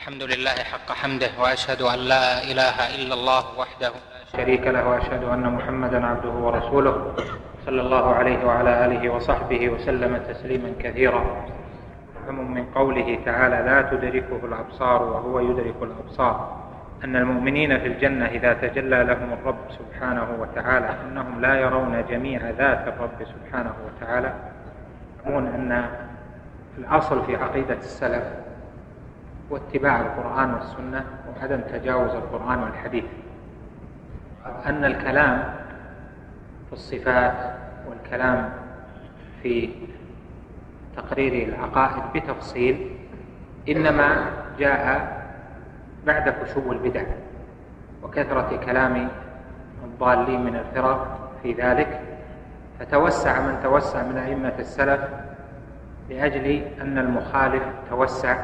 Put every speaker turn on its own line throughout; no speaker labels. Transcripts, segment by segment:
الحمد لله حق حمده، وأشهد أن لا إله إلا الله وحده لا شريك له، وأشهد أن محمدا عبده ورسوله صلى الله عليه وعلى آله وصحبه وسلم تسليما كثيرا. من قوله تعالى: لا تدركه الأبصار وهو يدرك الأبصار، أن المؤمنين في الجنة إذا تجلى لهم الرب سبحانه وتعالى أنهم لا يرون جميع ذات الرب سبحانه وتعالى. يقولون أن الأصل في عقيدة السلف واتباع القرآن والسنة وعدم تجاوز القرآن والحديث، أن الكلام في الصفات والكلام في تقرير العقائد بتفصيل إنما جاء بعد فشو البدع وكثرة كلام الضالين من الفرق في ذلك، فتوسع من توسع من أئمة السلف لأجل أن المخالف توسع،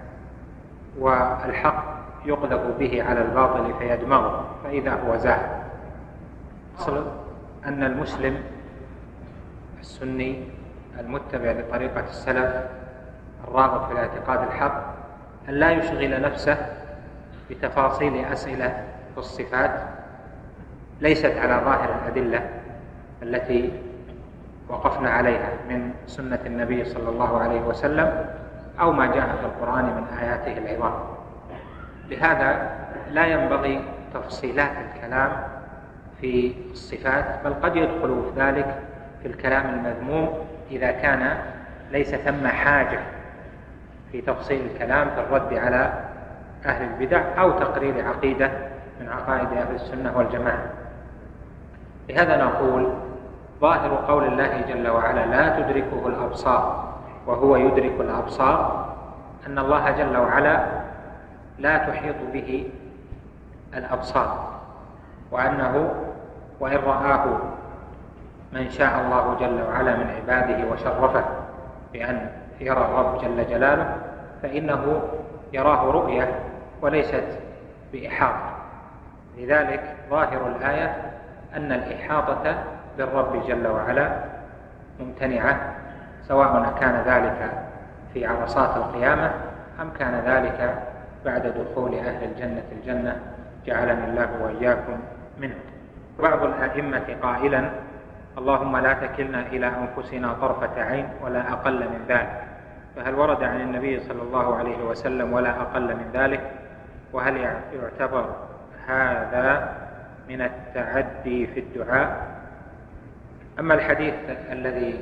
والحق يقذف به على الباطل فيدمغه فإذا هو زاهد. أصل أن المسلم السني المتبع لطريقة السلف الراغب في الاعتقاد الحق أن لا يشغل نفسه بتفاصيل أسئلة في الصفات ليست على ظاهر الأدلة التي وقفنا عليها من سنة النبي صلى الله عليه وسلم أو ما جاء في القرآن من آياته العظام. لهذا لا ينبغي تفصيلات الكلام في الصفات، بل قد يدخل في ذلك في الكلام المذموم إذا كان ليس ثم حاجة في تفصيل الكلام في الرد على أهل البدع أو تقرير عقيدة من عقائد أهل السنة والجماعة. لهذا نقول: ظاهر قول الله جل وعلا لا تدركه الأبصار وهو يدرك الأبصار، أن الله جل وعلا لا تحيط به الأبصار، وأنه وإن رآه من شاء الله جل وعلا من عباده وشرفه بأن يرى الرب جل جلاله فإنه يراه رؤية وليست بإحاطة. لذلك ظاهر الآية أن الإحاطة بالرب جل وعلا ممتنعة، سواء كان ذلك في عرصات القيامة أم كان ذلك بعد دخول أهل الجنة الجنة، جعلني الله وإياكم منه. بعض الأئمة قائلا: اللهم لا تكلنا إلى أنفسنا طرفة عين ولا أقل من ذلك. فهل ورد عن النبي صلى الله عليه وسلم ولا أقل من ذلك؟ وهل يعتبر هذا من التعدي في الدعاء؟ أما الحديث الذي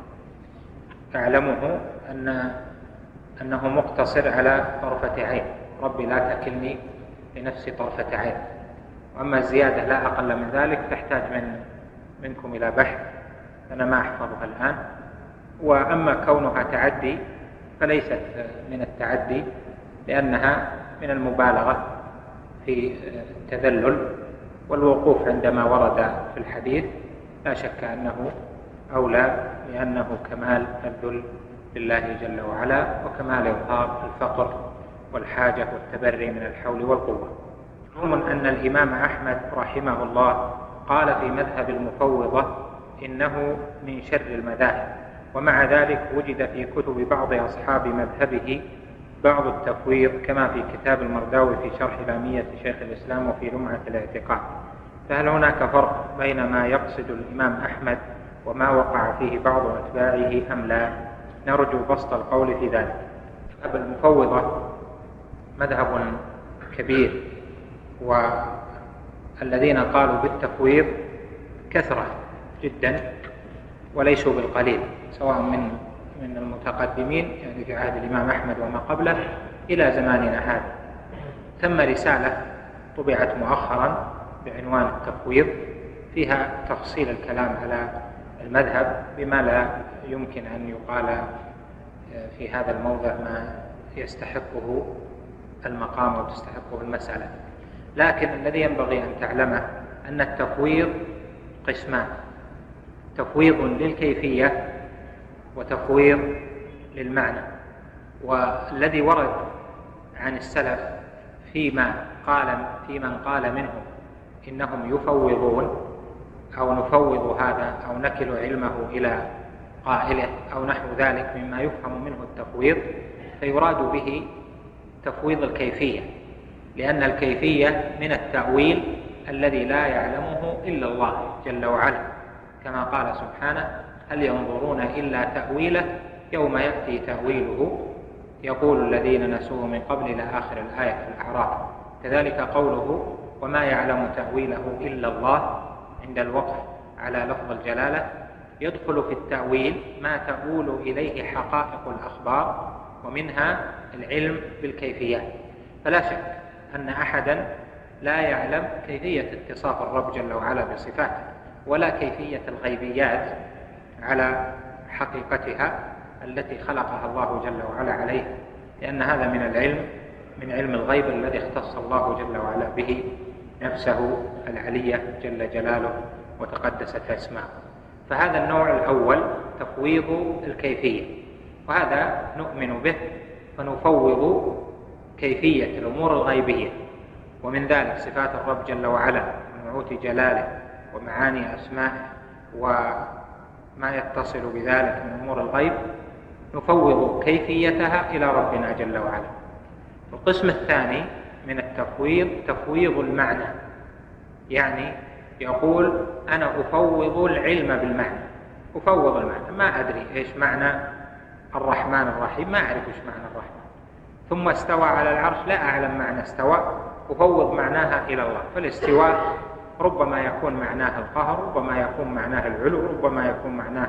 أعلمه أنه مقتصر على طرفة عين، ربي لا تكلني لنفسي طرفة عين. وأما الزيادة لا أقل من ذلك تحتاج منكم إلى بحث، أنا ما أحفظها الآن. وأما كونها تعدي فليست من التعدي، لأنها من المبالغة في التذلل، والوقوف عندما ورد في الحديث لا شك أنه أولى، لأنه كمال الذل لله جل وعلا وكمال إظهار الفقر والحاجة والتبري من الحول والقوة. معلوم أن الإمام أحمد رحمه الله قال في مذهب المفوضة إنه من شر المذاهب، ومع ذلك وجد في كتب بعض أصحاب مذهبه بعض التفويض، كما في كتاب المرداوي في شرح لامية شيخ الإسلام وفي لمعة الاعتقاد. فهل هناك فرق بين ما يقصد الإمام أحمد وما وقع فيه بعض أتباعه أم لا؟ نرجو بسط القول في ذلك. مذهب المفوضة مذهب كبير، والذين قالوا بالتفويض كثرة جدا وليسوا بالقليل، سواء من المتقدمين يعني في عهد الإمام أحمد وما قبله إلى زماننا هذا. ثم رسالة طبعت مؤخرا بعنوان التفويض فيها تفصيل الكلام على المذهب بما لا يمكن أن يقال في هذا الموضع ما يستحقه المقام وتستحقه المسألة. لكن الذي ينبغي أن تعلمه أن التفويض قسمان: تفويض للكيفية وتفويض للمعنى. والذي ورد عن السلف في من قال منهم إنهم يفوضون أو نفوض هذا أو نكل علمه إلى قائله أو نحو ذلك مما يفهم منه التفويض، فيراد به تفويض الكيفية، لأن الكيفية من التأويل الذي لا يعلمه إلا الله جل وعلا، كما قال سبحانه: هل ينظرون إلا تأويله يوم يأتي تأويله يقول الذين نسوه من قبل إلى آخر الآية في الأعراف. كذلك قوله: وما يعلم تأويله إلا الله، عند الوقف على لفظ الجلالة يدخل في التأويل ما تؤول إليه حقائق الأخبار، ومنها العلم بالكيفيات. فلا شك أن أحدا لا يعلم كيفية اتصاف الرب جل وعلا بصفاته، ولا كيفية الغيبيات على حقيقتها التي خلقها الله جل وعلا عليه، لأن هذا من علم الغيب الذي اختص الله جل وعلا به نفسه العلية جل جلاله وتقدست أسماؤه. فهذا النوع الأول تفويض الكيفية، وهذا نؤمن به، فنفوض كيفية الأمور الغيبية، ومن ذلك صفات الرب جل وعلا ونعوت جلاله ومعاني أسمائه وما يتصل بذلك من أمور الغيب، نفوض كيفيتها إلى ربنا جل وعلا. القسم الثاني من التفويض تفويض المعنى، يعني يقول: أنا أفوض العلم بالمعنى، أفوض المعنى، ما أدري إيش معنى الرحمن الرحيم، ما أعرف إيش معنى الرحمن، ثم استوى على العرش، لا أعلم معنى استوى، أفوض معناها إلى الله. فالاستواء ربما يكون معناه القهر، ربما يكون معناه العلو، ربما يكون معناه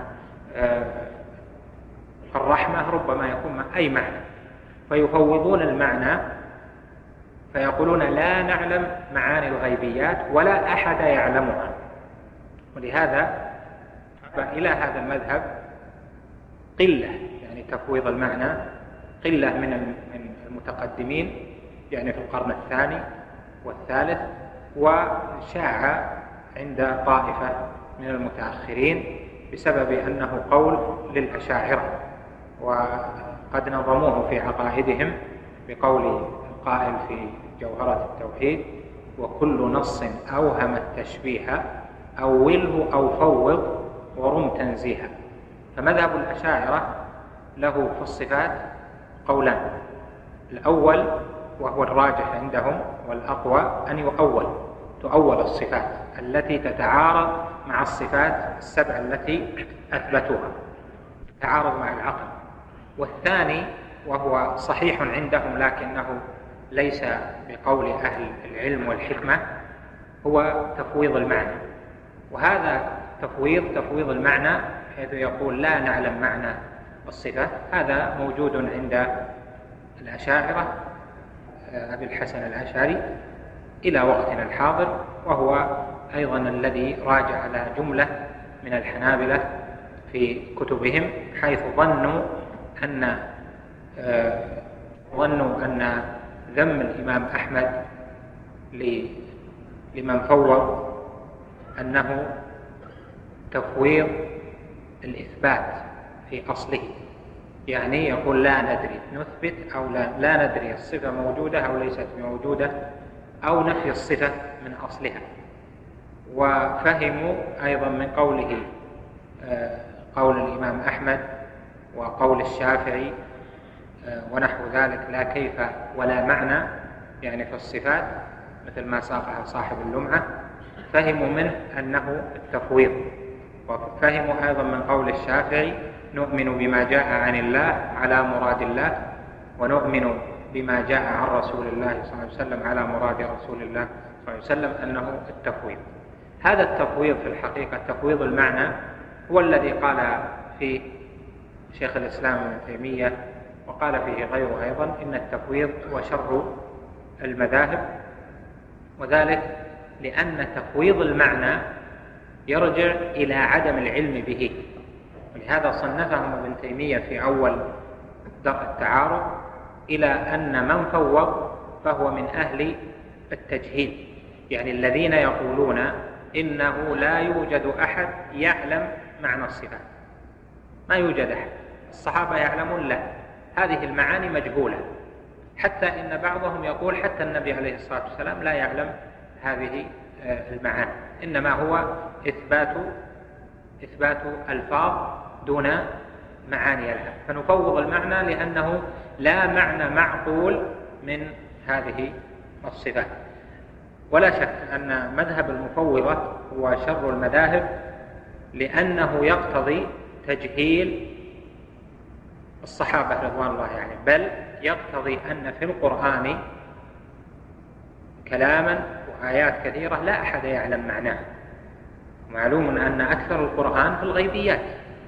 الرحمة، ربما يكون أي معنى، فيفوضون المعنى فيقولون: لا نعلم معاني الغيبيات ولا أحد يعلمها. ولهذا إلى هذا المذهب قلة، يعني تفويض المعنى قلة من المتقدمين، يعني في القرن الثاني والثالث، وشاع عند طائفة من المتأخرين بسبب أنه قول للأشاعرة، وقد نظموه في عقائدهم بقول القائل في جوهرة التوحيد: وكل نص أوهم التشبيه أوله أو فوض ورم تنزيها. فمذهب الأشاعرة له في الصفات قولان: الأول وهو الراجح عندهم والأقوى أن تؤول الصفات التي تتعارض مع الصفات السبع التي أثبتوها، تتعارض مع العقل. والثاني وهو صحيح عندهم لكنه ليس بقول أهل العلم والحكمة، هو تفويض المعنى. وهذا تفويض المعنى، حيث يقول: لا نعلم معنى الصفة، هذا موجود عند الأشاعرة أبي الحسن الأشعري إلى وقتنا الحاضر، وهو أيضا الذي راجع على جملة من الحنابلة في كتبهم، حيث ظنوا أن ذم الإمام أحمد لمن فوض أنه تفويض الإثبات في أصله، يعني يقول: لا ندري، نثبت أو لا ندري الصفة موجودة أو ليست موجودة، أو نفي الصفة من أصلها. وفهموا أيضا من قوله قول الإمام أحمد وقول الشافعي ونحو ذلك: لا كيف ولا معنى، يعني في الصفات، مثل ما ساقها صاحب اللمعة، فهموا منه أنه التفويض. وفهموا أيضا من قول الشافعي: نؤمن بما جاء عن الله على مراد الله، ونؤمن بما جاء عن رسول الله صلى الله عليه وسلم على مراد رسول الله صلى الله عليه وسلم، أنه التفويض. هذا التفويض في الحقيقة تفويض المعنى هو الذي قال فيه شيخ الإسلام ابن تيمية، وقال فيه غيره أيضا: إن التفويض هو شر المذاهب، وذلك لأن تفويض المعنى يرجع إلى عدم العلم به. ولهذا صنفهم ابن تيمية في أول التعارض إلى أن من فوض فهو من أهل التجهيل، يعني الذين يقولون إنه لا يوجد أحد يعلم معنى الصفات، ما يوجد أحد، الصحابة يعلمون لا، هذه المعاني مجهولة، حتى إن بعضهم يقول حتى النبي عليه الصلاة والسلام لا يعلم هذه المعاني، إنما هو إثبات ألفاظ دون معاني لها. فنفوض المعنى لأنه لا معنى معقول من هذه الصفات. ولا شك أن مذهب المفوضة هو شر المذاهب، لأنه يقتضي تجهيل الصحابة رضوان الله عليهم، بل يقتضي أن في القرآن كلاما وآيات كثيرة لا أحد يعلم معناه. معلوم أن أكثر القرآن في الغيبيات،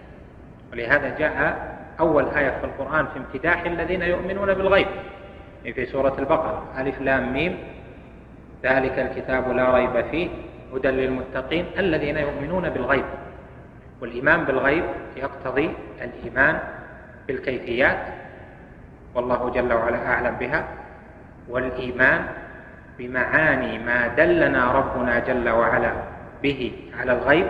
ولهذا جاء أول آية في القرآن في امتداح الذين يؤمنون بالغيب في سورة البقرة: ألف لام ميم ذلك الكتاب لا ريب فيه هدى للمتقين الذين يؤمنون بالغيب. والإيمان بالغيب يقتضي الإيمان بالكيفيات، والله جل وعلا أعلم بها، والإيمان بمعاني ما دلنا ربنا جل وعلا به على الغيب،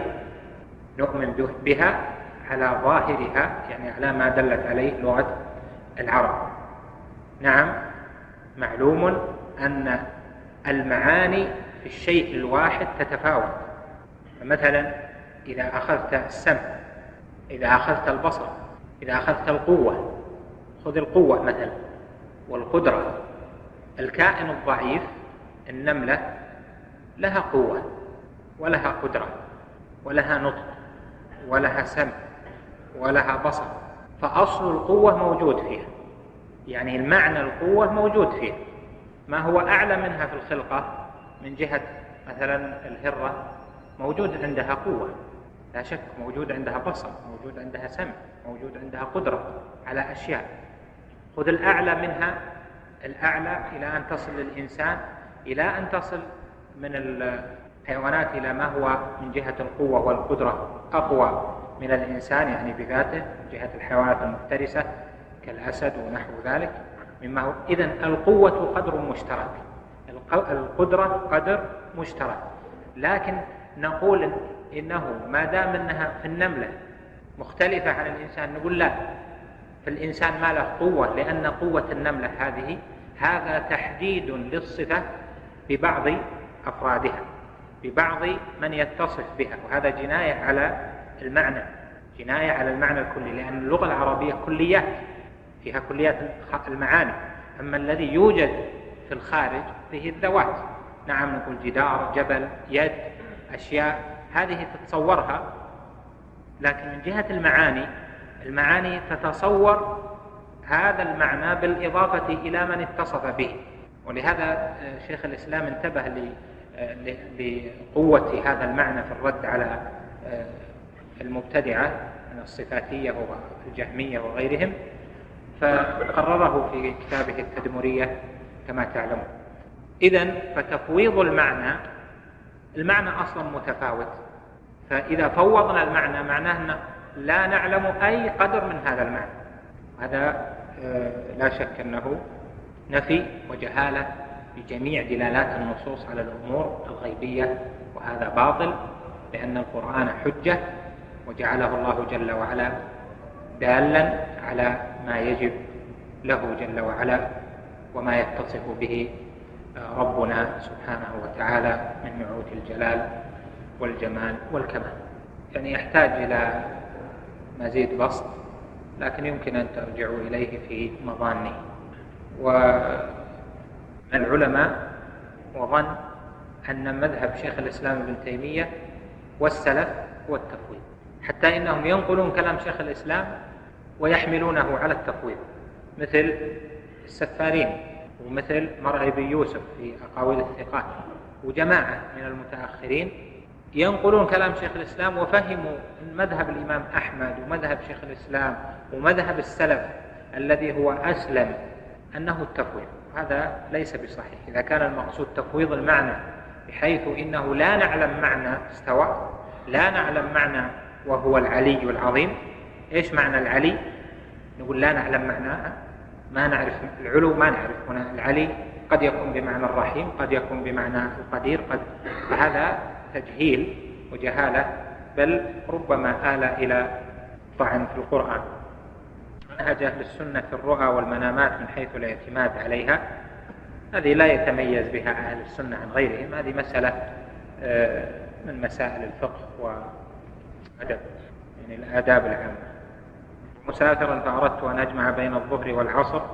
نؤمن بها على ظاهرها، يعني على ما دلت عليه لغة العرب. نعم، معلوم أن المعاني في الشيء الواحد تتفاوت. فمثلا إذا أخذت السمع، إذا أخذت البصر، إذا أخذت القوة، خذ القوة مثلا والقدرة. الكائن الضعيف النملة لها قوة ولها قدرة ولها نطق ولها سمع ولها بصر، فأصل القوة موجود فيها، يعني المعنى القوة موجود فيها. ما هو أعلى منها في الخلقة من جهة مثلا الهرة موجود عندها قوة لا شك، موجود عندها بصر، موجود عندها سمع، موجود عندها قدرة على أشياء. خذ الأعلى منها، الأعلى إلى أن تصل للإنسان، إلى أن تصل من الحيوانات إلى ما هو من جهة القوة والقدرة أقوى من الإنسان، يعني بذاته، من جهة الحيوانات المفترسة كالأسد ونحو ذلك مما هو. إذن القوة قدر مشترك، القدرة قدر مشترك، لكن نقول إنه ما دام أنها في النملة مختلفة عن الإنسان، نقول لا، في الإنسان ما له قوة، لأن قوة النملة هذا تحديد للصفة ببعض أفرادها، ببعض من يتصف بها، وهذا جناية على المعنى، جناية على المعنى الكلي، لأن اللغة العربية كليات، فيها كليات المعاني. أما الذي يوجد في الخارج فيه الذوات. نعم، نقول جدار، جبل، يد، أشياء هذه تتصورها، لكن من جهة المعاني تتصور هذا المعنى بالإضافة إلى من اتصف به. ولهذا شيخ الإسلام انتبه لقوة هذا المعنى في الرد على المبتدعة من الصفاتية والجهمية وغيرهم، فقرره في كتابه التدمرية كما تعلمون. إذن فتفويض المعنى أصلا متفاوت، فإذا فوضنا المعنى معناه أن لا نعلم أي قدر من هذا المعنى. هذا لا شك أنه نفي وجهالة بجميع دلالات النصوص على الأمور الغيبية، وهذا باطل، لأن القرآن حجة وجعله الله جل وعلا دالا على ما يجب له جل وعلا وما يتصف به ربنا سبحانه وتعالى من نعوت الجلال والجمال والكمال. يعني يحتاج إلى مزيد بسط، لكن يمكن أن ترجعوا إليه في مظانه. والعلماء وظن أن مذهب شيخ الإسلام ابن تيمية والسلف هو التفويض، حتى إنهم ينقلون كلام شيخ الإسلام ويحملونه على التفويض، مثل السفارين ومثل مرعي يوسف في أقاويل الثقات، وجماعة من المتأخرين ينقلون كلام شيخ الإسلام وفهموا مذهب الإمام أحمد ومذهب شيخ الإسلام ومذهب السلف الذي هو أسلم أنه التفويض. هذا ليس بصحيح. إذا كان المقصود تفويض المعنى بحيث إنه لا نعلم معنى استوى، لا نعلم معنى وهو العلي العظيم. إيش معنى العلي؟ نقول لا نعلم معناه، ما نعرف العلو، ما نعرف. هنا العلي قد يكون بمعنى الرحيم، قد يكون بمعنى القدير، فهذا تجهيل وجهالة، بل ربما آل إلى طعن في القرآن. منهج أهل السنة في الرؤى والمنامات من حيث الاعتماد عليها، هذه لا يتميز بها أهل السنة عن غيرهم، هذه مسألة من مسائل الفقه وأدب، يعني الآداب العامة. مسافرا فأردت أن أجمع بين الظهر والعصر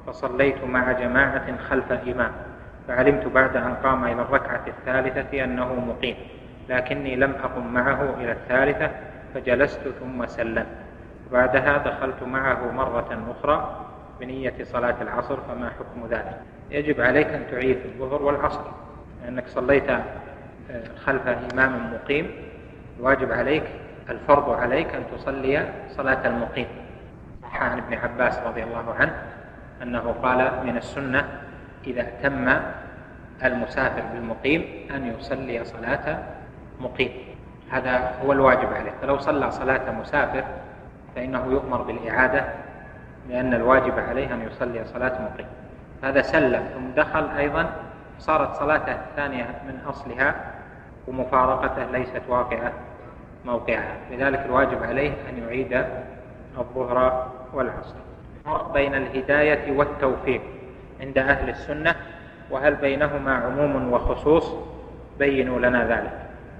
فصليت مع جماعة خلف إمام، فعلمت بعد أن قام إلى الركعة الثالثة أنه مقيم، لكني لم أقم معه إلى الثالثة فجلست ثم سلمت، وبعدها دخلت معه مرة أخرى بنية صلاة العصر، فما حكم ذلك؟ يجب عليك أن تعيد الظهر والعصر، لأنك صليت خلف إمام مقيم، واجب عليك، الفرض عليك أن تصلي صلاة المقيم. صح عن ابن عباس رضي الله عنه أنه قال: من السنة إذا تم المسافر بالمقيم أن يصلي صلاة مقيم، هذا هو الواجب عليه. فلو صلى صلاة مسافر فإنه يؤمر بالإعادة، لأن الواجب عليه أن يصلي صلاة مقيم. هذا سلم ثم دخل أيضا، صارت صلاته الثانية من أصلها ومفارقته ليست واقعة موقعها، لذلك الواجب عليه أن يعيد الظهر والعصر. الفرق بين الهداية والتوفيق عند أهل السنة، وهل بينهما عموم وخصوص؟ بينوا لنا ذلك.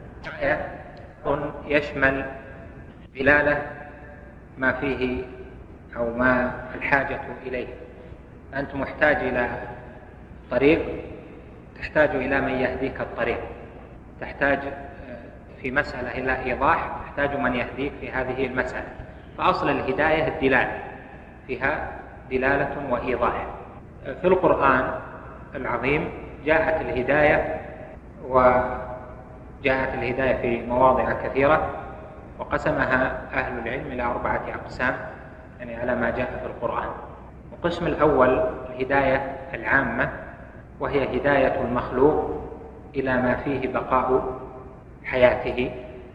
يشمل دلالة ما فيه أو ما الحاجة إليه. أنت محتاج إلى طريق، تحتاج إلى من يهديك الطريق، تحتاج في مسألة إلى إيضاح، تحتاج من يهديك في هذه المسألة. فأصل الهداية الدلالة، فيها دلالة وإيضاح. في القرآن العظيم جاءت الهداية في مواضع كثيرة، وقسمها أهل العلم إلى 4 أقسام، يعني على ما جاء في القرآن. القسم الأول الهداية العامة، وهي هداية المخلوق إلى ما فيه بقاء حياته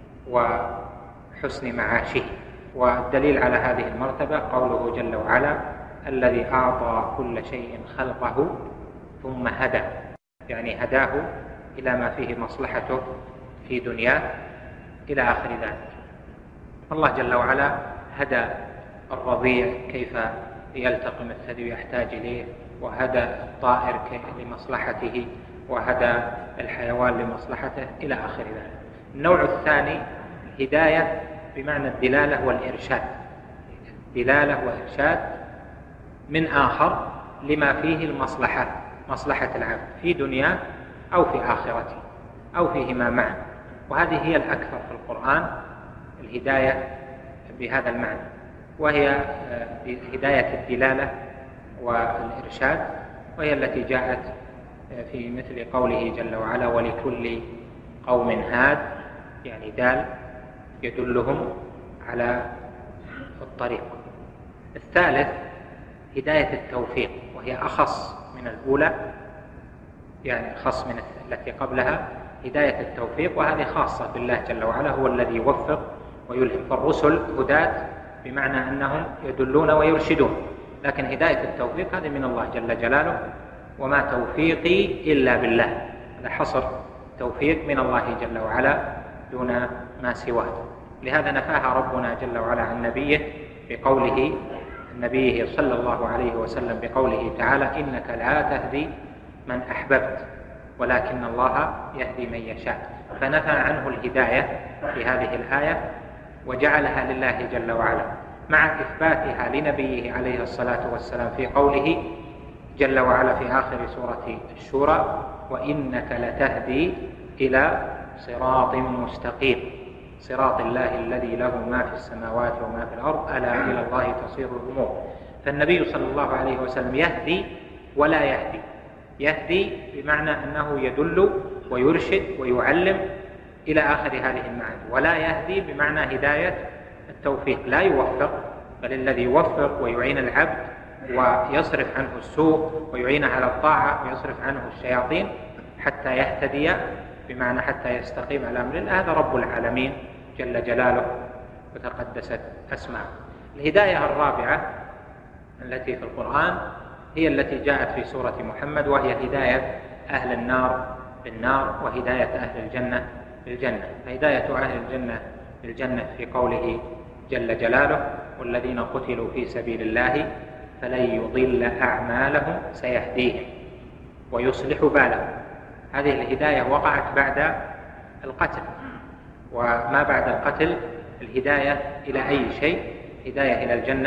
وحسن معاشه. والدليل على هذه المرتبة قوله جل وعلا: الذي أعطى كل شيء خلقه ثم هدى، يعني هداه إلى ما فيه مصلحته في دنياه إلى آخر ذلك. الله جل وعلا هدى الرضيع كيف يلتقم الثدي ويحتاج إليه، وهدى الطائر لمصلحته، وهدى الحيوان لمصلحته إلى آخر ذلك. النوع الثاني الهداية بمعنى الدلالة والإرشاد، دلالة وإرشاد من آخر لما فيه المصلحة، مصلحة العبد في دنياه أو في آخرته أو فيهما معا، وهذه هي الأكثر في القرآن الهداية بهذا المعنى، وهي هداية الدلالة والإرشاد، وهي التي جاءت في مثل قوله جل وعلا: ولكل قوم هاد، يعني دال يدلهم على الطريق. الثالث هداية التوفيق، وهي أخص من الأولى، يعني أخص من التي قبلها، هداية التوفيق، وهذه خاصة بالله جل وعلا، هو الذي يوفق ويلهم. فالرسل هداة بمعنى أنهم يدلون ويرشدون، لكن هداية التوفيق هذه من الله جل جلاله: وما توفيقي إلا بالله. هذا حصر توفيق من الله جل وعلا دون ما سواه. لهذا نفاها ربنا جل وعلا عن نبيه بقوله، النبي صلى الله عليه وسلم بقوله تعالى: إنك لا تهدي من أحببت ولكن الله يهدي من يشاء. فنفى عنه الهداية في هذه الآية وجعلها لله جل وعلا، مع إثباتها لنبيه عليه الصلاة والسلام في قوله جل وعلا في آخر سورة الشورى: وإنك لتهدي إلى صراط مستقيم، صراط الله الذي له ما في السماوات وما في الأرض، ألا إلى الله تصير الأمور. فالنبي صلى الله عليه وسلم يهدي ولا يهدي، يهدي بمعنى أنه يدل ويرشد ويعلم إلى آخر هذه المعاني، ولا يهدي بمعنى هداية التوفيق، لا يوفق، بل الذي يوفق ويعين العبد ويصرف عنه السوء ويعينه على الطاعة ويصرف عنه الشياطين حتى يهتدي، بمعنى حتى يستقيم على أمر الله، هذا رب العالمين جل جلاله وتقدست أسماءه. الهداية الرابعة التي في القرآن هي التي جاءت في سورة محمد، وهي هداية أهل النار بالنار وهداية أهل الجنة بالجنة. فهداية أهل الجنة بالجنة في قوله جل جلاله: والذين قتلوا في سبيل الله فلن يضل أعمالهم سيهديهم ويصلح بالهم. هذه الهداية وقعت بعد القتل، وما بعد القتل الهداية إلى أي شيء؟ هداية إلى الجنة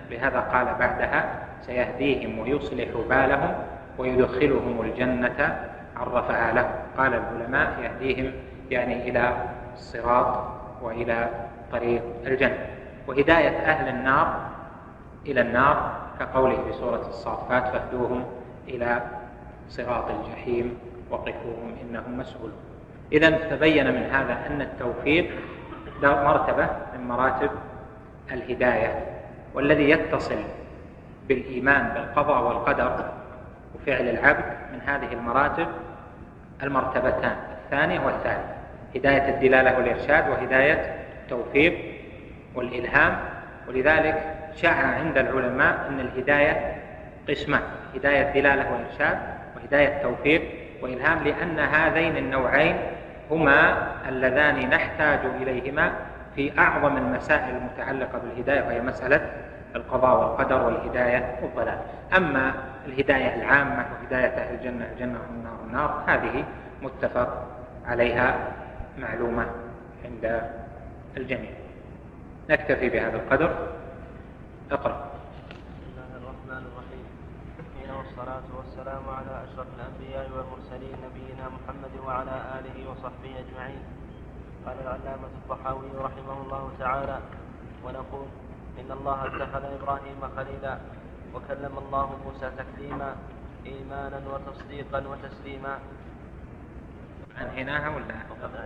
لهذا قال بعدها سيهديهم ويصلح بالهم ويدخلهم الجنة عرفها لهم. قال العلماء يهديهم يعني إلى الصراط وإلى طريق الجنة. وهداية أهل النار إلى النار كقوله في سورة الصافات فاهدوهم إلى صراط الجحيم وقفوهم إنهم مسؤولون. إذن تبين من هذا أن التوفيق مرتبة من مراتب الهداية، والذي يتصل بالإيمان بالقضاء والقدر وفعل العبد من هذه المراتب المرتبتان الثانية والثالثة: هداية الدلالة والإرشاد وهداية التوفيق والإلهام. ولذلك شاع عند العلماء أن الهداية قسمان: هداية دلالة وإرشاد وهداية توفيق وإلهام، لأن هذين النوعين هما اللذان نحتاج إليهما في أعظم المسائل المتعلقة بالهداية، وهي مسألة القضاء والقدر والهداية والضلال. أما الهداية العامة وهداية أهل الجنة الجنة والنار النار هذه متفق عليها معلومة عند الجميع. نكتفي بهذا القدر. اقرأ.
بسم الله الرحمن الرحيم. والصلاة والسلام على أشرف الأنبياء والمرسلين نبينا محمد وعلى آله وصحبه أجمعين. قال العلامة الطحاوي رحمه الله تعالى: ونقول إن الله اتخذ إبراهيم خليلا وكلم الله موسى تكليما إيمانا وتصديقا وتسليما.
أنهيناها ولا؟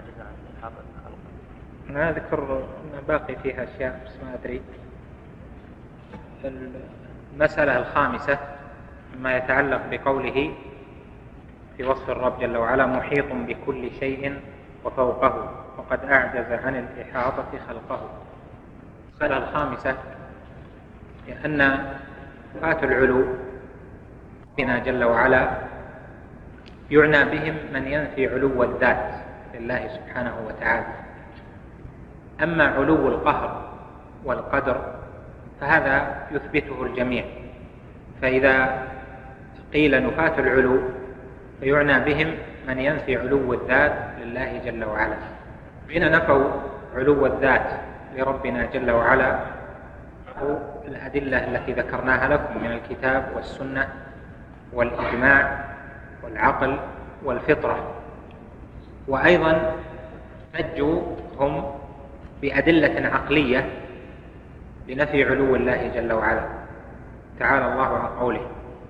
أنا أذكر أن باقي فيها أشياء بس ما أدري. المسألة الخامسة ما يتعلق بقوله في وصف الرب جل وعلا: محيط بكل شيء وفوقه وقد أعجز عن الإحاطة خلقه. المسألة الخامسة هي أن صفات العلو بنا جل وعلا يعنى بهم من ينفي علو الذات لله سبحانه وتعالى. أما علو القهر والقدر فهذا يثبته الجميع. فإذا قيل نفاة العلو فيعنى بهم من ينفي علو الذات لله جل وعلا. حين نفوا علو الذات لربنا جل وعلا الأدلة التي ذكرناها لكم من الكتاب والسنة والإجماع والعقل والفطرة، وأيضا احتجوا هم بأدلة عقلية لنفي علو الله جل وعلا. تعالى الله عن قوله.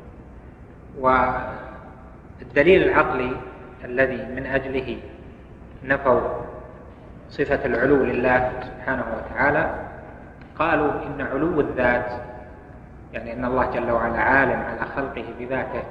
والدليل العقلي الذي من أجله نفوا صفة العلو لله سبحانه وتعالى قالوا إن علو الذات يعني أن الله جل وعلا عالم على خلقه بذاته،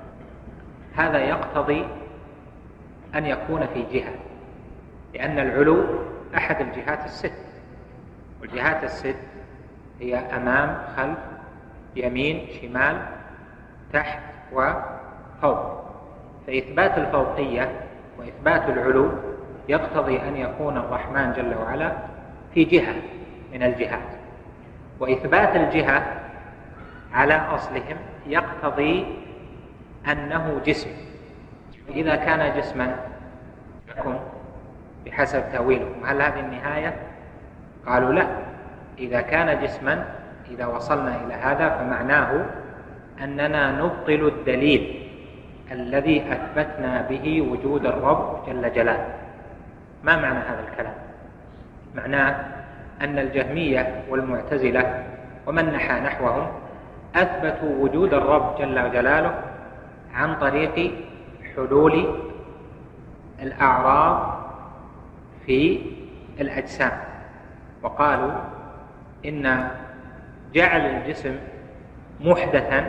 هذا يقتضي أن يكون في جهة، لأن العلو أحد الجهات الست، والجهات الست هي أمام خلف يمين شمال تحت وفوق. فإثبات الفوقية وإثبات العلو يقتضي أن يكون الرحمن جل وعلا في جهة من الجهات، وإثبات الجهة على أصلهم يقتضي أنه جسم. إذا كان جسما يكون بحسب تأويلهم. هل هذه النهاية؟ قالوا لا. إذا كان جسما إذا وصلنا إلى هذا فمعناه أننا نبطل الدليل الذي أثبتنا به وجود الرب جل جلاله. ما معنى هذا الكلام؟ معناه أن الجهمية والمعتزلة ومن نحى نحوهم أثبتوا وجود الرب جل جلاله عن طريق حلول الأعراض في الأجسام، وقالوا إن جعل الجسم محدثا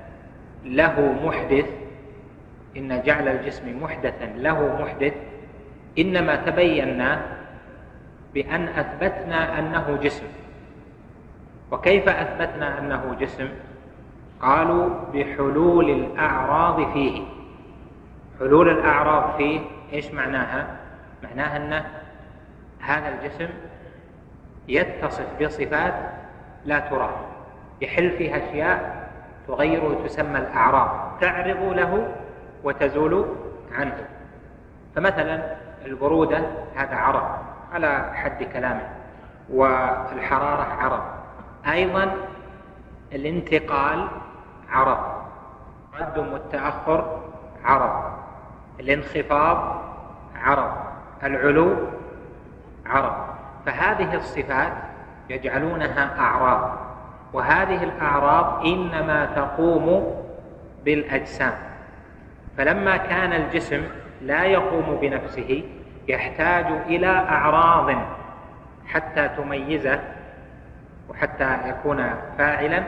له محدث، إن جعل الجسم محدثا له محدث إنما تبينا بأن أثبتنا أنه جسم. وكيف أثبتنا أنه جسم؟ قالوا بحلول الأعراض فيه. حلول الأعراض فيه إيش معناها؟ معناها أن هذا الجسم يتصف بصفات لا ترى، يحل فيها أشياء تغيره تسمى الأعراض، تعرض له وتزول عنه. فمثلا البرودة هذا عرض على حد كلامه، والحرارة عرض. أيضا الانتقال عرض، التقدم والتأخر عرض، الانخفاض عرض، العلو عرض. فهذه الصفات يجعلونها أعراض، وهذه الأعراض إنما تقوم بالأجسام. فلما كان الجسم لا يقوم بنفسه يحتاج إلى أعراض حتى تميزه وحتى يكون فاعلا،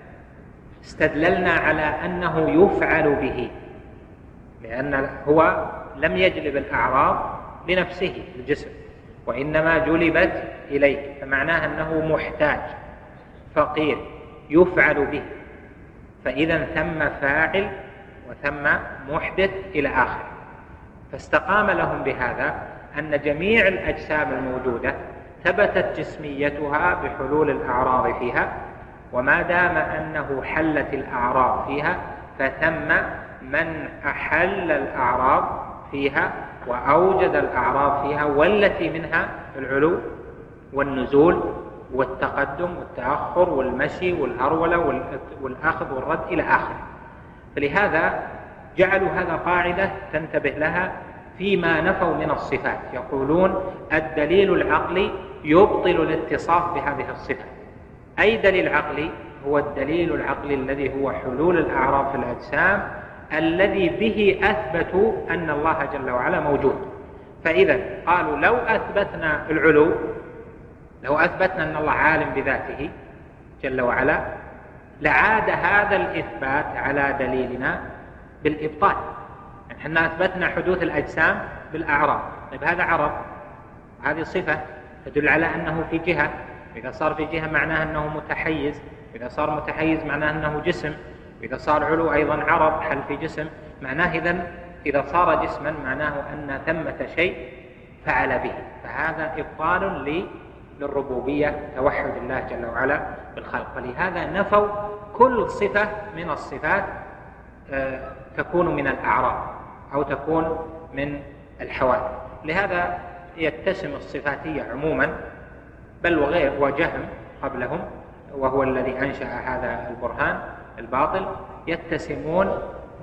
استدللنا على أنه يفعل به، لأن هو لم يجلب الأعراض لنفسه الجسم، وإنما جلبت إليه، فمعناه أنه محتاج فقير يفعل به. فإذا ثم فاعل وثم محدث إلى آخر. فاستقام لهم بهذا أن جميع الأجسام الموجودة ثبتت جسميتها بحلول الأعراض فيها، وما دام أنه حلت الأعراض فيها فثم من أحل الأعراض فيها وأوجد الأعراض فيها، والتي منها العلو والنزول والتقدم والتأخر والمشي والهرولة والأخذ والرد إلى آخره. فلهذا جعلوا هذا قاعدة تنتبه لها فيما نفوا من الصفات. يقولون الدليل العقلي يبطل الاتصاف بهذه الصفة. أي دليل عقلي؟ هو الدليل العقلي الذي هو حلول الأعراض في الأجسام، الذي به أثبتوا أن الله جل وعلا موجود. فإذا قالوا لو أثبتنا العلو، لو أثبتنا أن الله عالم بذاته جل وعلا، لعاد هذا الإثبات على دليلنا بالإبطال. يعني احنا أثبتنا حدوث الأجسام بالأعراض، طيب هذا عرض، هذه صفة تدل على أنه في جهة، إذا صار في جهة معناه أنه متحيز، إذا صار متحيز معناه أنه جسم، إذا صار علو أيضا عرض حل في جسم، معناه إذا صار جسما معناه أن ثمة شيء فعل به. فهذا إبطال للربوبية، توحد الله جل وعلا بالخلق. فلهذا نفوا كل صفة من الصفات تكون من الأعراض أو تكون من الحوادث. لهذا يتسم الصفاتية عموما، بل وجهم قبلهم وهو الذي أنشأ هذا البرهان الباطل، يتسمون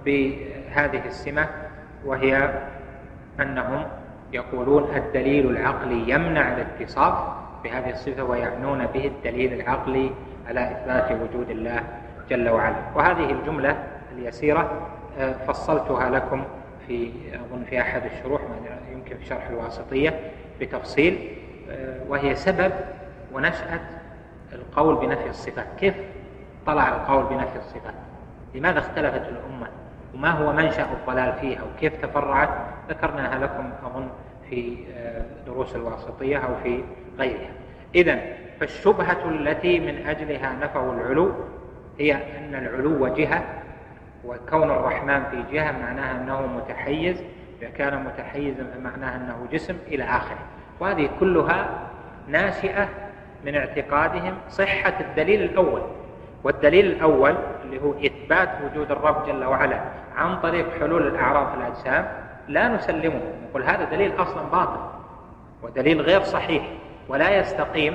بهذه السمة، وهي أنهم يقولون الدليل العقلي يمنع الاتصاف بهذه الصفة، ويعنون به الدليل العقلي على إثبات وجود الله جل وعلا. وهذه الجملة اليسيرة فصلتها لكم أظن في أحد الشروح، يمكن في شرح الواسطية بتفصيل، وهي سبب ونشأة القول بنفي الصفات. كيف طلع القول بنفي الصفات؟ لماذا اختلفت الأمة؟ وما هو منشأ الضلال فيها؟ وكيف تفرعت؟ ذكرناها لكم أظن في دروس الواسطية أو في غيرها. إذن فالشبهة التي من أجلها نفوا العلو هي أن العلو جهة، وكون الرحمن في جهة معناها أنه متحيز، إذا كان متحيزا فمعناها أنه جسم إلى آخره. وهذه كلها ناشئة من اعتقادهم صحة الدليل الأول. والدليل الأول اللي هو إثبات وجود الرب جل وعلا عن طريق حلول الأعراض في الأجسام لا نسلمه، نقول هذا دليل أصلا باطل ودليل غير صحيح ولا يستقيم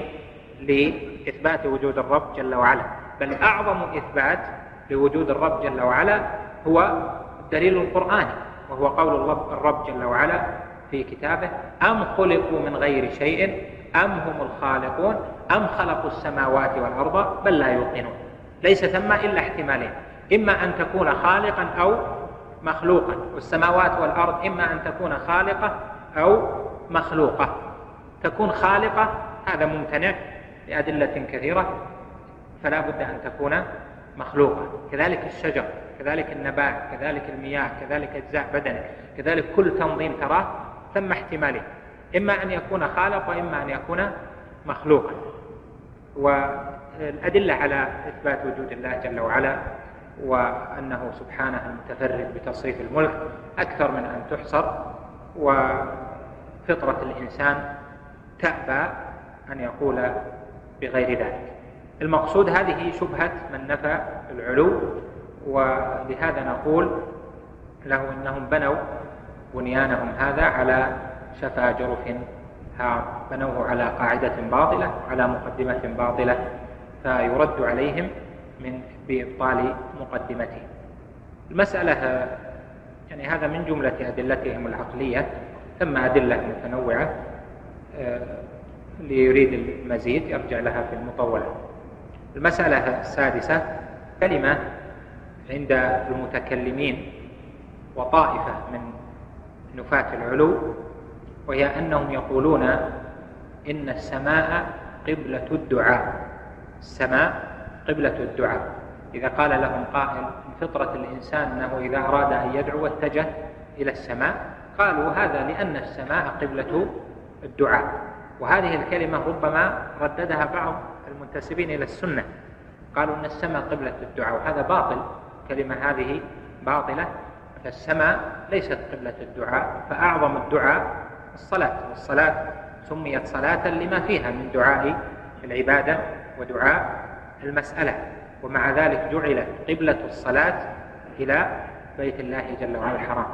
لإثبات وجود الرب جل وعلا. بل أعظم إثبات لوجود الرب جل وعلا هو الدليل القرآني، وهو قول الرب جل وعلا في كتابه: أم خلقوا من غير شيء أم هم الخالقون أم خلقوا السماوات والأرض بل لا يوقنون. ليس ثم إلا احتمالين: إما أن تكون خالقا أو مخلوقا، والسماوات والأرض إما أن تكون خالقة أو مخلوقة. تكون خالقة هذا ممتنع لأدلة كثيرة، فلا بد أن تكون مخلوقة. كذلك الشجر، كذلك النبات، كذلك المياه، كذلك أجزاء بدنك، كذلك كل تنظيم تراه ثم احتمالين: إما أن يكون خالق وإما أن يكون مخلوقا. والأدلة على إثبات وجود الله جل وعلا وأنه سبحانه المتفرد بتصريف الملك أكثر من أن تحصر، وفطرة الإنسان تأبى أن يقول بغير ذلك. المقصود هذه شبهة من نفى العلو، ولهذا نقول له إنهم بنوا بنيانهم هذا على شفا جرف هار، بنوه على قاعدة باطلة، على مقدمة باطلة، فيرد عليهم بإبطال مقدمته. المسألة يعني هذا من جملة أدلتهم العقلية، ثم أدلة متنوعة ليريد المزيد يرجع لها في المطولة. المسألة السادسة كلمة عند المتكلمين وطائفة من نفاة العلو، وهي أنهم يقولون إن السماء قبلة الدعاء. السماء قبلة الدعاء. إذا قال لهم قائل من فطرة الإنسان أنه إذا أراد أن يدعو اتجه إلى السماء، قالوا هذا لأن السماء قبلة الدعاء. وهذه الكلمة ربما رددها بعض المنتسبين إلى السنة، قالوا أن السماء قبلة الدعاء، وهذا باطل. كلمة هذه باطلة، فالسماء ليست قبلة الدعاء، فأعظم الدعاء الصلاة، والصلاة سميت صلاة لما فيها من دعاء العبادة ودعاء المسألة. ومع ذلك جعلت قبلة الصلاة إلى بيت الله جل وعلا الحرام،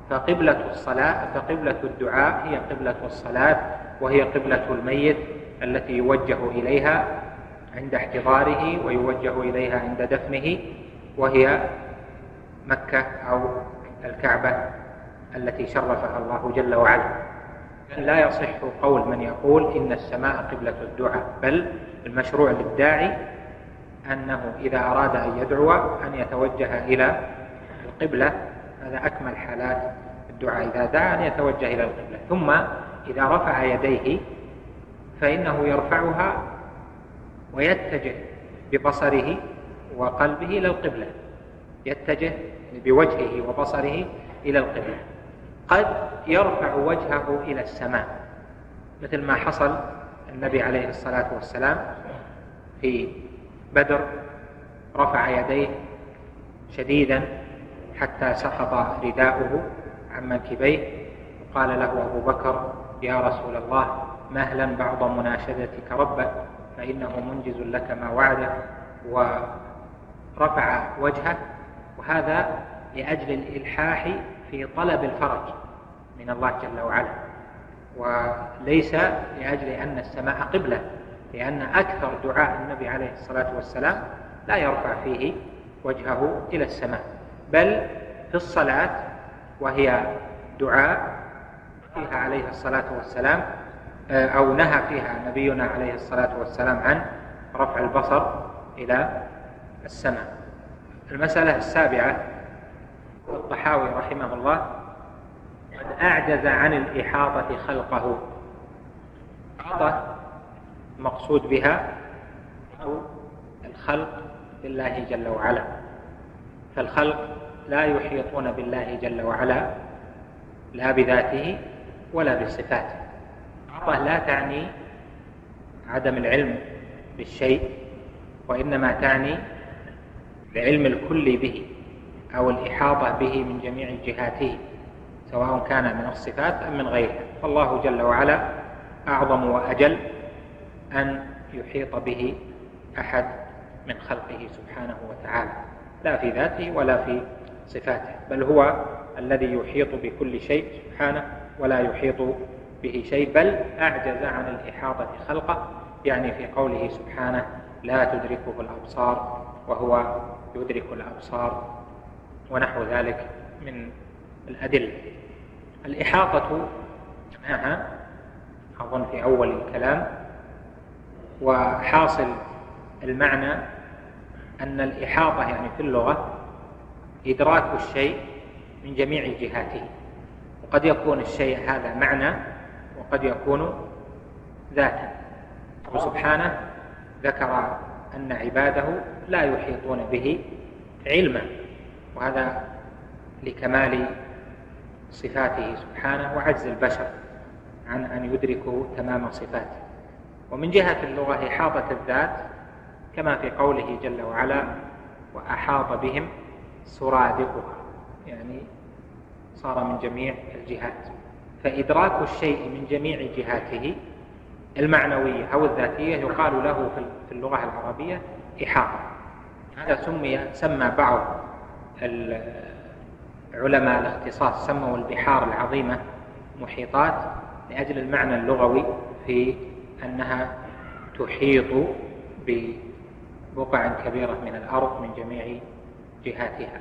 فقبلة الدعاء هي قبلة الصلاة، وهي قبلة الميت التي يوجه إليها عند احتضاره ويوجه إليها عند دفنه، وهي مكة أو الكعبة التي شرفها الله جل وعلا. لا يصح قول من يقول إن السماء قبلة الدعاء، بل المشروع للداعي أنه إذا أراد أن يدعو أن يتوجه إلى القبلة. هذا أكمل حالات الدعاء، إذا دعا أن يتوجه إلى القبلة. ثم إذا رفع يديه فإنه يرفعها ويتجه ببصره وقلبه إلى القبلة، يتجه بوجهه وبصره إلى القبلة. قد يرفع وجهه إلى السماء، مثل ما حصل النبي عليه الصلاة والسلام في بدر، رفع يديه شديدا حتى سقط رداؤه عن منكبيه، وقال له أبو بكر يا رسول الله مهلا بعض مناشدتك ربك فإنه منجز لك ما وعده، ورفع وجهه، وهذا لأجل الإلحاح في طلب الفرج من الله جل وعلا، وليس لأجل أن السماء قبلة، لأن أكثر دعاء النبي عليه الصلاة والسلام لا يرفع فيه وجهه إلى السماء، بل في الصلاة، وهي دعاء فيها عليه الصلاة والسلام أو نهى فيها نبينا عليه الصلاة والسلام عن رفع البصر إلى السماء. المسألة السابعة، الطحاوي رحمه الله قد أعجز عن الإحاطة خلقه. مقصود بها أو الخلق بالله جل وعلا، فالخلق لا يحيطون بالله جل وعلا لا بذاته ولا بصفاته. لا تعني عدم العلم بالشيء، وإنما تعني العلم الكلي به أو الإحاطة به من جميع جهاته، سواء كان من الصفات أم من غيرها. فالله جل وعلا أعظم وأجل أن يحيط به أحد من خلقه سبحانه وتعالى، لا في ذاته ولا في صفاته، بل هو الذي يحيط بكل شيء سبحانه ولا يحيط به شيء، بل أعجز عن الإحاطة خلقه، يعني في قوله سبحانه لا تدركه الأبصار وهو يدرك الأبصار، ونحو ذلك من الأدلة. الإحاطة معها أظن في أول الكلام، وحاصل المعنى أن الإحاطة يعني في اللغة إدراك الشيء من جميع جهاته، وقد يكون الشيء هذا معنى وقد يكون ذاتا. وسبحانه ذكر أن عباده لا يحيطون به علما، وهذا لكمال صفاته سبحانه وعجز البشر عن أن يدركوا تمام صفاته. ومن جهة اللغة إحاطة الذات كما في قوله جل وعلا وأحاط بهم سرادقها، يعني صار من جميع الجهات. فإدراك الشيء من جميع جهاته المعنوية أو الذاتية يقال له في اللغة العربية إحاطة. هذا سمى بعض علماء الاختصاص سموا البحار العظيمة محيطات لأجل المعنى اللغوي في أنها تحيط بقع كبيرة من الأرض من جميع جهاتها.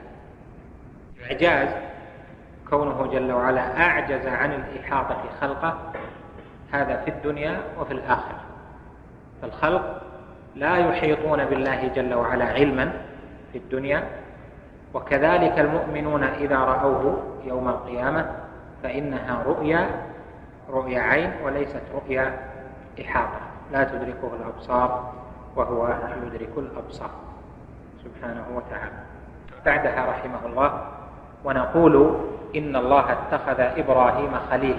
إعجاز كونه جل وعلا أعجز عن الإحاطة خلقه، هذا في الدنيا وفي الآخرة. فالخلق لا يحيطون بالله جل وعلا علما في الدنيا، وكذلك المؤمنون إذا رأوه يوم القيامة فإنها رؤيا عين وليست رؤيا إحاطة، لا تدركه الأبصار وهو يدرك الأبصار سبحانه وتعالى. بعدها رحمه الله: ونقول إن الله اتخذ إبراهيم خليلا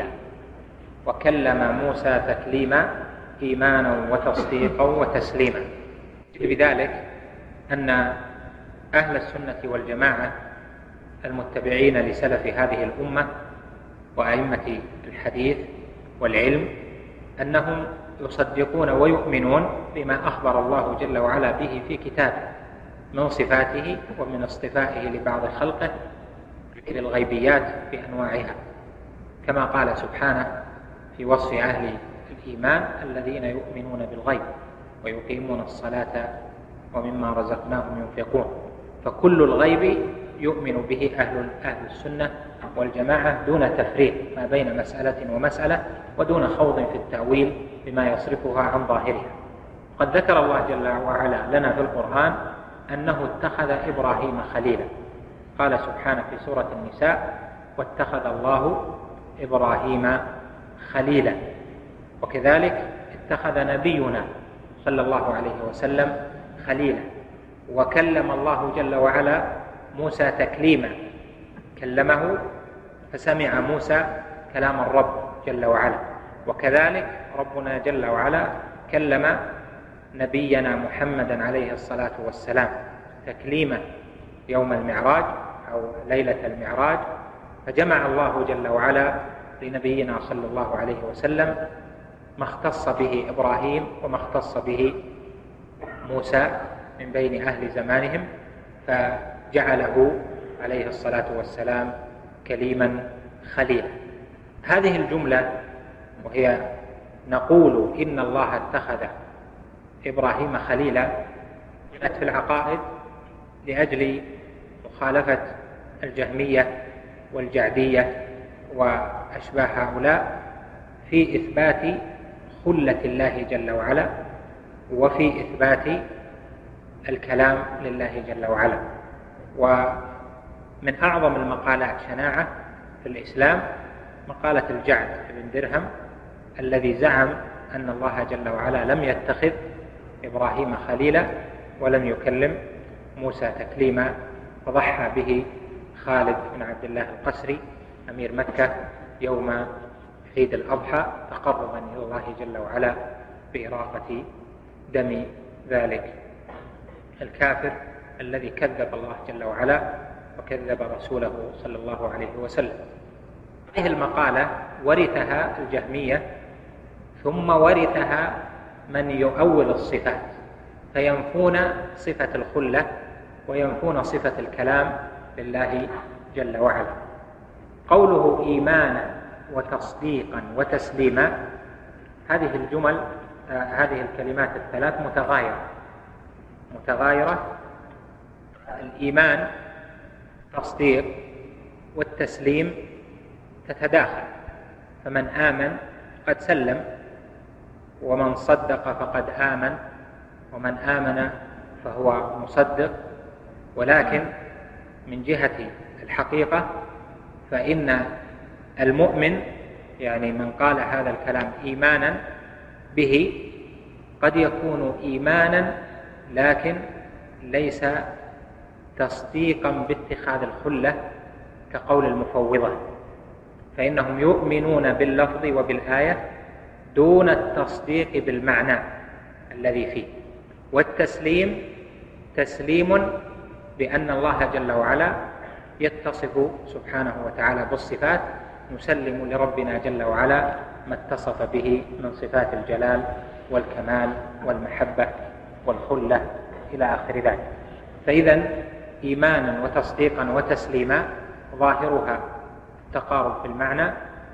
وكلم موسى تكليما إيمانا وتصديقا وتسليما. بذلك أن أهل السنة والجماعة المتبعين لسلف هذه الأمة وأئمة الحديث والعلم أنهم يصدقون ويؤمنون بما أخبر الله جل وعلا به في كتابه من صفاته ومن اصطفائه لبعض خلقه للغيبيات بأنواعها، كما قال سبحانه في وصف أهل الإيمان: الذين يؤمنون بالغيب ويقيمون الصلاة ومما رزقناهم ينفقون. فكل الغيب يؤمن به أهل السنة والجماعة دون تفريق ما بين مسألة ومسألة ودون خوض في التأويل بما يصرفها عن ظاهرها. قد ذكر الله جل وعلا لنا في القرآن أنه اتخذ إبراهيم خليلا. قال سبحانه في سورة النساء: واتخذ الله إبراهيم خليلا. وكذلك اتخذ نبينا صلى الله عليه وسلم خليلا. وكلم الله جل وعلا موسى تكليما، كلمه فسمع موسى كلام الرب جل وعلا. وكذلك ربنا جل وعلا كلم نبينا محمدا عليه الصلاة والسلام تكليما يوم المعراج أو ليلة المعراج، فجمع الله جل وعلا لنبينا صلى الله عليه وسلم ما اختص به إبراهيم وما اختص به موسى من بين أهل زمانهم، فجعله عليه الصلاة والسلام كليما خليلا. هذه الجملة وهي نقول إن الله اتخذ إبراهيم خليلا جاءت في العقائد لأجل مخالفة الجهمية والجعدية وأشباه هؤلاء في إثبات خلة الله جل وعلا وفي إثبات الكلام لله جل وعلا. ومن أعظم المقالات شناعة في الإسلام مقالة الجعد بن درهم الذي زعم أن الله جل وعلا لم يتخذ إبراهيم خليلا ولم يكلم موسى تكليما، فضحى به خالد بن عبد الله القسري أمير مكة يوم عيد الأضحى تقربا إلى الله جل وعلا بإراقة دم ذلك الكافر الذي كذب الله جل وعلا وكذب رسوله صلى الله عليه وسلم. هذه المقالة ورثها الجهمية ثم ورثها من يؤول الصفات، فينفون صفة الخلة وينفون صفة الكلام لله جل وعلا. قوله إيمانا وتصديقا وتسليما، هذه الجمل هذه الكلمات الثلاث متغايرة. الإيمان تصديق والتسليم تتداخل، فمن آمن قد سلم، ومن صدق فقد آمن، ومن آمن فهو مصدق. ولكن من جهة الحقيقة فإن المؤمن يعني من قال هذا الكلام إيمانا به قد يكون إيمانا لكن ليس تصديقا باتخاذ الخلة كقول المفوضة، فإنهم يؤمنون باللفظ وبالآية دون التصديق بالمعنى الذي فيه. والتسليم تسليم بأن الله جل وعلا يتصف سبحانه وتعالى بالصفات، نسلم لربنا جل وعلا ما اتصف به من صفات الجلال والكمال والمحبة والخلة إلى آخر ذلك. فإذا إيمانا وتصديقا وتسليما ظاهرها التقارب في المعنى،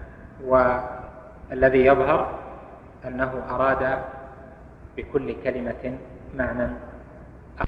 والذي يظهر أنه أراد بكل كلمة معنى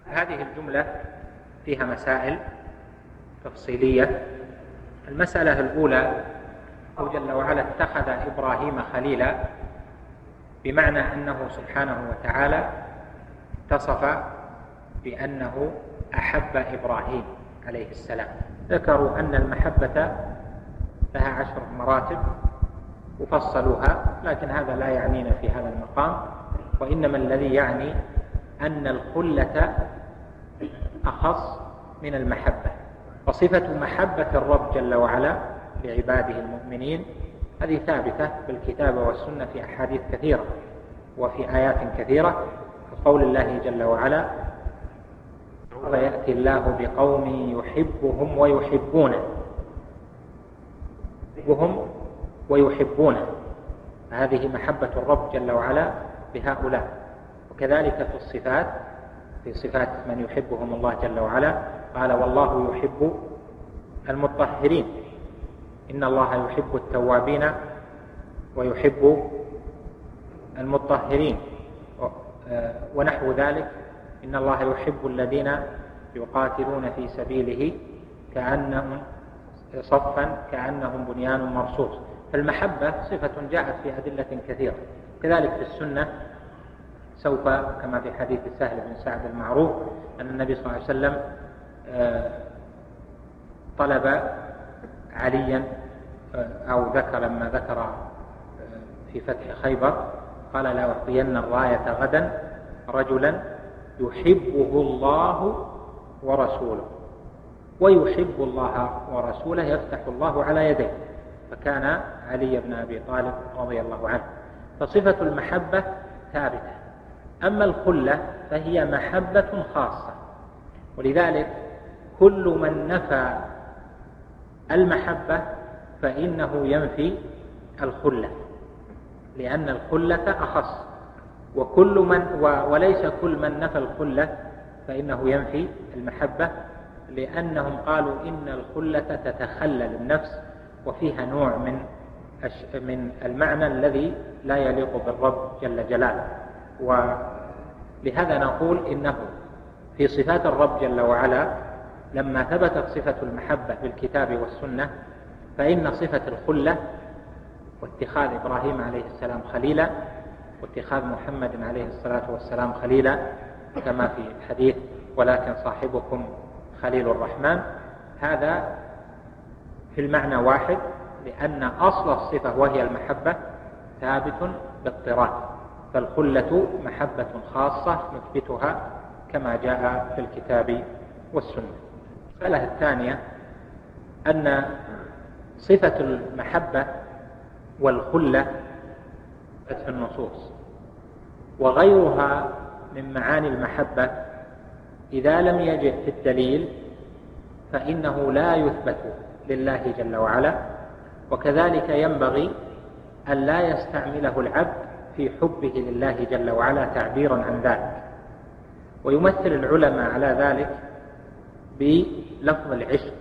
هذه الجملة فيها مسائل تفصيلية. المسألة الأولى: الله جل وعلا اتخذ إبراهيم خليلا، بمعنى أنه سبحانه وتعالى اتصف بأنه أحب إبراهيم عليه السلام. ذكروا أن المحبة لها 10 مراتب وفصلوها، لكن هذا لا يعنينا في هذا المقام، وإنما الذي يعني أن الخلة أخص من المحبة. وصفة محبة الرب جل وعلا لعباده المؤمنين هذه ثابتة بالكتاب والسنة في أحاديث كثيرة وفي آيات كثيرة، كقول الله جل وعلا: ويأتي الله بقوم يحبهم ويحبونه، هذه محبة الرب جل وعلا بهؤلاء. وكذلك في الصفات، في صفات من يحبهم الله جل وعلا قال: والله يحب المطهرين، إن الله يحب التوابين ويحب المطهرين، ونحو ذلك: إن الله يحب الذين يقاتلون في سبيله كأنهم صفا كأنهم بنيان مرصوص. فالمحبة صفة جاءت في أدلة كثيرة. كذلك في السنة سوف كما في حديث سهل بن سعد المعروف أن النبي صلى الله عليه وسلم طلب عليا، أو ذكر لما ذكر في فتح خيبر قال: لا أعطين الراية غدا رجلا يحبه الله ورسوله ويحب الله ورسوله يفتح الله على يديه، فكان علي بن أبي طالب رضي الله عنه. فصفة المحبة ثابتة. أما الخلة فهي محبة خاصة، ولذلك كل من نفى المحبة فإنه ينفي الخلة، لأن الخلة أخص، وليس كل من نفى الخلة فإنه ينفي المحبة، لأنهم قالوا إن الخلة تتخلل النفس وفيها نوع من المعنى الذي لا يليق بالرب جل جلاله. ولهذا نقول إنه في صفات الرب جل وعلا لما ثبتت صفة المحبة بالكتاب والسنة، فإن صفة الخلة واتخاذ إبراهيم عليه السلام خليلا واتخاذ محمد عليه الصلاة والسلام خليلا، كما في الحديث: ولكن صاحبكم خليل الرحمن، هذا في المعنى واحد، لأن أصل الصفة وهي المحبة ثابت باضطراد، فالخلة محبة خاصة نثبتها كما جاء في الكتاب والسنة. المسألة الثانية أن صفة المحبة والخلة في النصوص، وغيرها من معاني المحبة إذا لم يجئ في الدليل فإنه لا يثبت لله جل وعلا. وكذلك ينبغي أن لا يستعمله العبد في حبه لله جل وعلا تعبيرا عن ذلك. ويمثل العلماء على ذلك بلفظ العشق.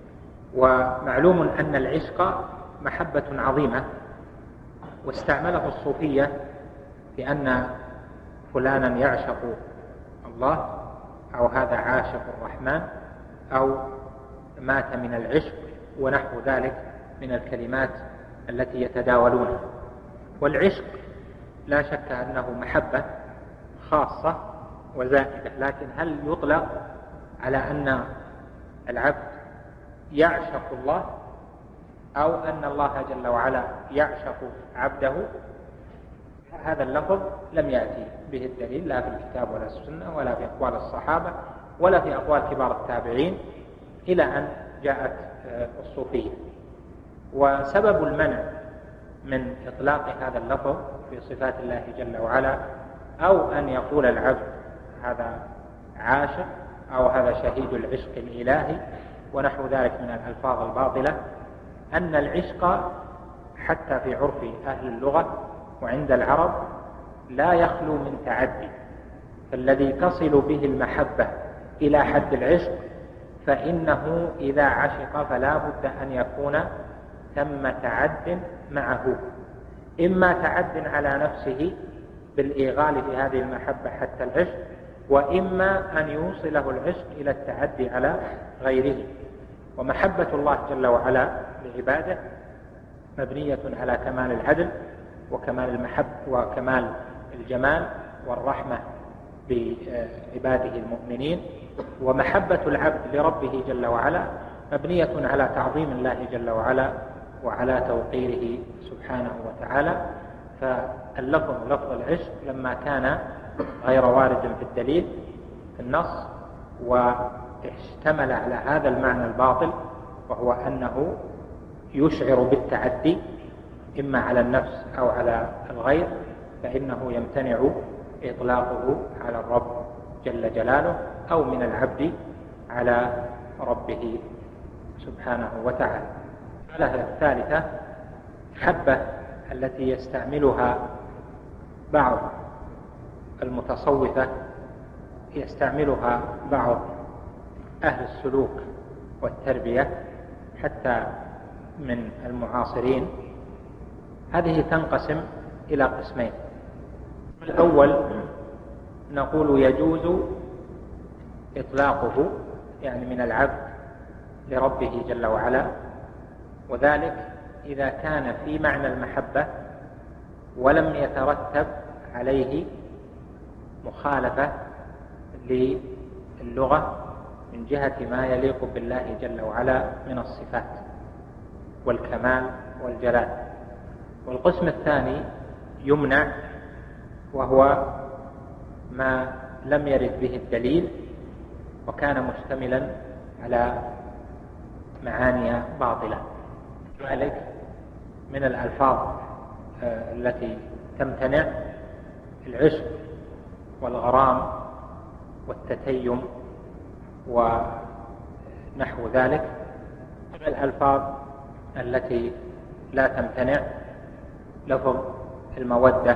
ومعلوم أن العشق محبة عظيمة، واستعمله الصوفية بأن فلانا يعشق الله، أو هذا عاشق الرحمن، أو مات من العشق، ونحو ذلك من الكلمات التي يتداولونها. والعشق لا شك أنه محبة خاصة وزائدة، لكن هل يطلق على أن العبد يعشق الله، أو أن الله جل وعلا يعشق عبده؟ هذا اللفظ لم يأتي به الدليل لا في الكتاب ولا السنة ولا في أقوال الصحابة ولا في أقوال كبار التابعين، إلى أن جاءت الصوفية. وسبب المنع من إطلاق هذا اللفظ في صفات الله جل وعلا، أو أن يقول العبد هذا عاشق أو هذا شهيد العشق الإلهي ونحو ذلك من الألفاظ الباطلة، أن العشق حتى في عرف أهل اللغة وعند العرب لا يخلو من تعدي، فالذي تصل به المحبة إلى حد العشق فإنه إذا عشق فلا بد أن يكون ثم تعد معه، إما تعد على نفسه بالإيغال في هذه المحبة حتى العشق، وإما أن يوصله العشق إلى التعدي على غيره. ومحبة الله جل وعلا لعباده مبنية على كمال العدل وكمال المحبة وكمال الجمال والرحمة بعباده المؤمنين. ومحبة العبد لربه جل وعلا مبنية على تعظيم الله جل وعلا وعلى توقيره سبحانه وتعالى. فاللفظ لفظ العشق لما كان غير وارد في الدليل في النص واشتمل على هذا المعنى الباطل، وهو أنه يشعر بالتعدي إما على النفس أو على الغير، فإنه يمتنع إطلاقه على الرب جل جلاله أو من العبد على ربه سبحانه وتعالى. المسألة الثالثة محبة التي يستعملها بعض المتصوفة، يستعملها بعض أهل السلوك والتربية حتى من المعاصرين. هذه تنقسم إلى قسمين. الأول نقول يجوز إطلاقه يعني من العبد لربه جل وعلا، وذلك إذا كان في معنى المحبة ولم يترتب عليه مخالفة للغة من جهة ما يليق بالله جل وعلا من الصفات والكمال والجلال. والقسم الثاني يمنع، وهو ما لم يرد به الدليل وكان مشتملا على معاني باطلة. ذلك من الألفاظ التي تمتنع العشق والغرام والتتيم ونحو ذلك. الألفاظ التي لا تمتنع لفظ المودة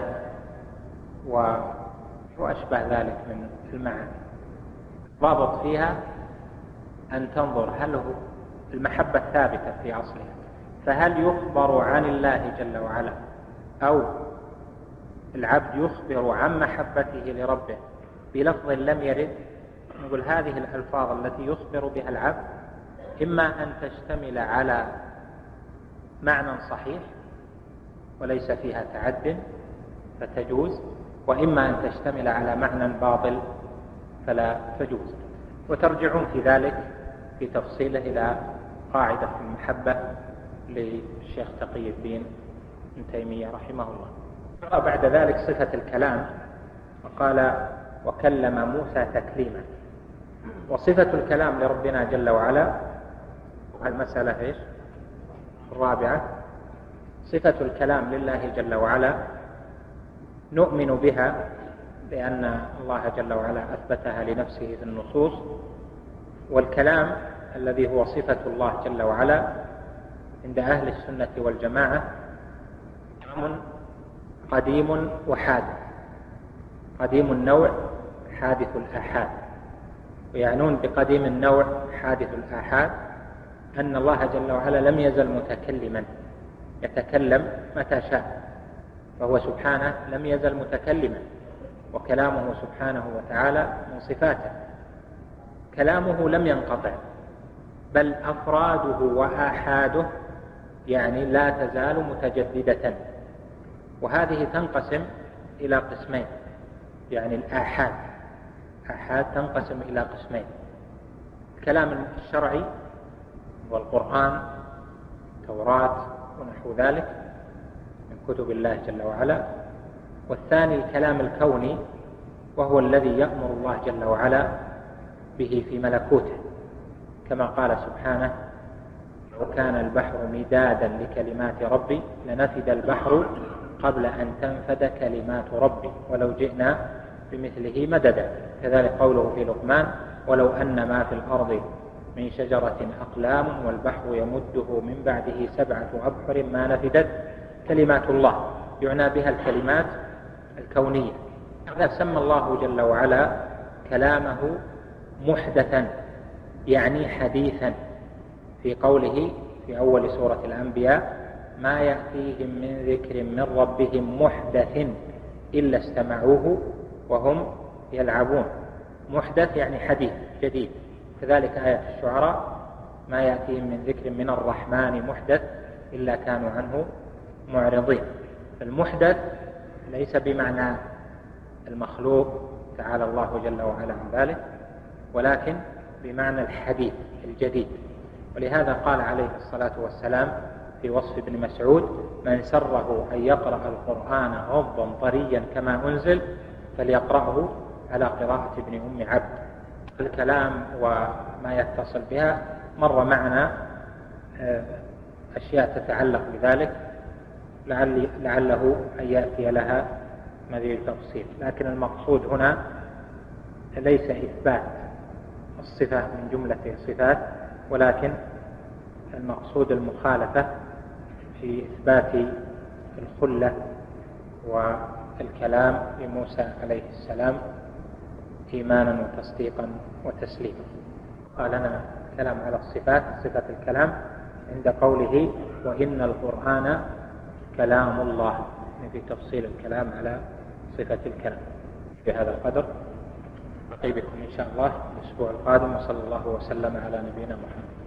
وأشبه ذلك من المعاني. ضابط فيها أن تنظر هل هو المحبة ثابتة في أصلها، فهل يخبر عن الله جل وعلا أو العبد يخبر عن محبته لربه بلفظ لم يرد. نقول هذه الألفاظ التي يخبر بها العبد إما أن تشتمل على معنى صحيح وليس فيها تعد فتجوز، وإما أن تشتمل على معنى باطل فلا تجوز. وترجعون في ذلك في تفصيله إلى قاعدة المحبة للشيخ تقي الدين ابن تيمية رحمه الله. بعد ذلك صفة الكلام، وقال وكلم موسى تكليما. وصفة الكلام لربنا جل وعلا المسألة إيش؟ الرابعة. صفة الكلام لله جل وعلا نؤمن بها لأن الله جل وعلا أثبتها لنفسه في النصوص. والكلام الذي هو صفة الله جل وعلا عند أهل السنة والجماعة قديم وحادث. قديم النوع حادث الآحاد. ويعنون بقديم النوع حادث الآحاد أن الله جل وعلا لم يزل متكلما يتكلم متى شاء، فهو سبحانه لم يزل متكلما، وكلامه سبحانه وتعالى من صفاته. كلامه لم ينقطع، بل أفراده وآحاده يعني لا تزال متجددة. وهذه تنقسم إلى قسمين، يعني الآحاد تنقسم إلى قسمين: الكلام الشرعي والقرآن التوراة ونحو ذلك من كتب الله جل وعلا. والثاني الكلام الكوني، وهو الذي يأمر الله جل وعلا به في ملكوته، كما قال سبحانه: لو كان البحر مدادا لكلمات ربي لنفد البحر قبل أن تنفد كلمات ربي ولو جئنا بمثله مددا. كذلك قوله في لقمان: ولو أن ما في الأرض من شجرة أقلام والبحر يمده من بعده 7 أبحر ما نفدت كلمات الله. يعنى بها الكلمات الكونية. هذا سمى الله جل وعلا كلامه محدثا، يعني حديثا، في قوله في أول سورة الأنبياء: ما يأتيهم من ذكر من ربهم محدث إلا استمعوه وهم يلعبون. محدث يعني حديث جديد. كذلك آية الشعراء ما يأتيهم من ذكر من الرحمن محدث إلا كانوا عنه معرضين. فالمحدث ليس بمعنى المخلوق تعالى الله جل وعلا عن ذلك، ولكن بمعنى الحديث الجديد. ولهذا قال عليه الصلاة والسلام في وصف ابن مسعود: من سره أن يقرأ القرآن غضا طريا كما أنزل فليقرأه على قراءة ابن أم عبد. الكلام وما يتصل بها مر معنا أشياء تتعلق بذلك لعله أن يأتي لها مزيد تفصيل، لكن المقصود هنا ليس إثبات الصفة من جملة الصفات، ولكن المقصود المخالفة في إثبات الخلة والكلام لموسى عليه السلام إيمانا وتصديقا وتسليما. قال لنا كلام على الصفات، صفة الكلام عند قوله وإن القرآن كلام الله، في تفصيل الكلام على صفة الكلام. بهذا القدر نلتقي بكم إن شاء الله الأسبوع القادم، وصلى الله وسلم على نبينا محمد.